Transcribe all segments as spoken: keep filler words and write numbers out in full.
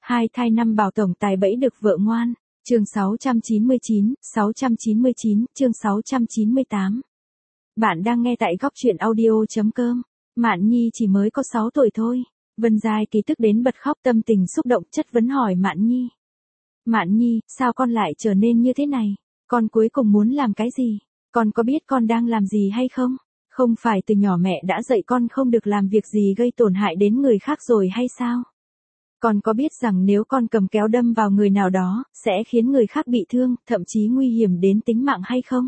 Hai thai năm bảo tổng tài bẫy được vợ ngoan. Chương sáu trăm chín mươi chín, sáu trăm chín mươi chín, chương sáu trăm chín mươi tám. Bạn đang nghe tại góc truyện audio chấm com. Mạn Nhi chỉ mới có sáu tuổi thôi. Vân Giai Kỳ tức đến bật khóc, tâm tình xúc động chất vấn hỏi Mạn Nhi. Mạn Nhi, sao con lại trở nên như thế này? Con cuối cùng muốn làm cái gì? Con có biết con đang làm gì hay không? Không phải từ nhỏ mẹ đã dạy con không được làm việc gì gây tổn hại đến người khác rồi hay sao? Con có biết rằng nếu con cầm kéo đâm vào người nào đó, sẽ khiến người khác bị thương, thậm chí nguy hiểm đến tính mạng hay không?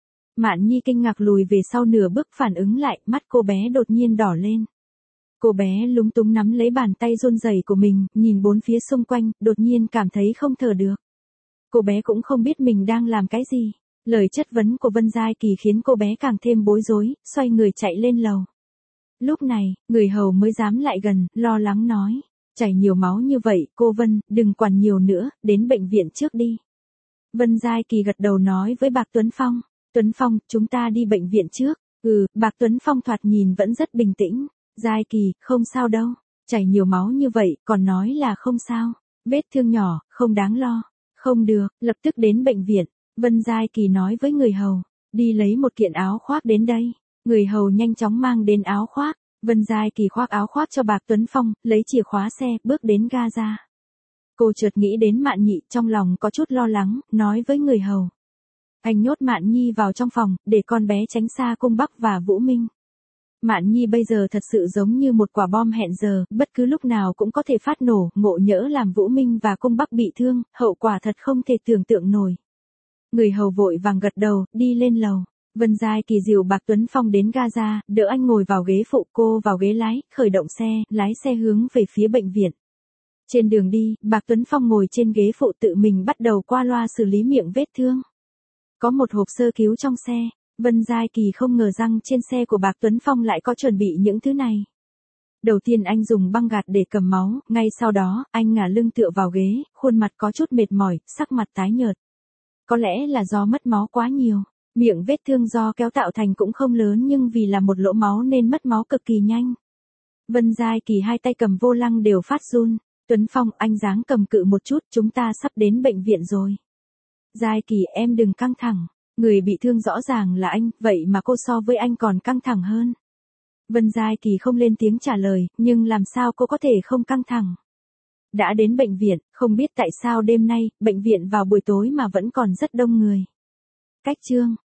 Mạn Nhi kinh ngạc lùi về sau nửa bước, phản ứng lại, mắt cô bé đột nhiên đỏ lên. Cô bé lúng túng nắm lấy bàn tay run rẩy của mình, nhìn bốn phía xung quanh, đột nhiên cảm thấy không thở được. Cô bé cũng không biết mình đang làm cái gì. Lời chất vấn của Vân Giai Kỳ khiến cô bé càng thêm bối rối, xoay người chạy lên lầu. Lúc này, người hầu mới dám lại gần, lo lắng nói. Chảy nhiều máu như vậy, cô Vân, đừng quản nhiều nữa, đến bệnh viện trước đi. Vân Giai Kỳ gật đầu nói với Bạc Tuấn Phong. Tuấn Phong, chúng ta đi bệnh viện trước. Ừ, Bạc Tuấn Phong thoạt nhìn vẫn rất bình tĩnh. Giai Kỳ, không sao đâu. Chảy nhiều máu như vậy, còn nói là không sao. Vết thương nhỏ, không đáng lo. Không được, lập tức đến bệnh viện. Vân Giai Kỳ nói với người hầu. Đi lấy một kiện áo khoác đến đây. Người hầu nhanh chóng mang đến áo khoác. Vân Giai Kỳ khoác áo khoác cho Bạc Tuấn Phong, lấy chìa khóa xe, bước đến ga ra. Cô chợt nghĩ đến Mạn Nhị, trong lòng có chút lo lắng, nói với người hầu. Anh nhốt Mạn Nhi vào trong phòng, để con bé tránh xa Cung Bắc và Vũ Minh. Mạn Nhi bây giờ thật sự giống như một quả bom hẹn giờ, bất cứ lúc nào cũng có thể phát nổ, ngộ nhỡ làm Vũ Minh và Cung Bắc bị thương, hậu quả thật không thể tưởng tượng nổi. Người hầu vội vàng gật đầu, đi lên lầu. Vân Giai Kỳ dìu Bạc Tuấn Phong đến ga ra, đỡ anh ngồi vào ghế phụ, cô vào ghế lái, khởi động xe, lái xe hướng về phía bệnh viện. Trên đường đi, Bạc Tuấn Phong ngồi trên ghế phụ tự mình bắt đầu qua loa xử lý miệng vết thương. Có một hộp sơ cứu trong xe, Vân Giai Kỳ không ngờ rằng trên xe của Bạc Tuấn Phong lại có chuẩn bị những thứ này. Đầu tiên anh dùng băng gạt để cầm máu, ngay sau đó, anh ngả lưng tựa vào ghế, khuôn mặt có chút mệt mỏi, sắc mặt tái nhợt. Có lẽ là do mất máu quá nhiều. Miệng vết thương do kéo tạo thành cũng không lớn nhưng vì là một lỗ máu nên mất máu cực kỳ nhanh. Vân Giai Kỳ hai tay cầm vô lăng đều phát run. Tuấn Phong, anh dáng cầm cự một chút, chúng ta sắp đến bệnh viện rồi. Giai Kỳ, em đừng căng thẳng. Người bị thương rõ ràng là anh, vậy mà cô so với anh còn căng thẳng hơn. Vân Giai Kỳ không lên tiếng trả lời, nhưng làm sao cô có thể không căng thẳng. Đã đến bệnh viện, không biết tại sao đêm nay, bệnh viện vào buổi tối mà vẫn còn rất đông người. Cách chương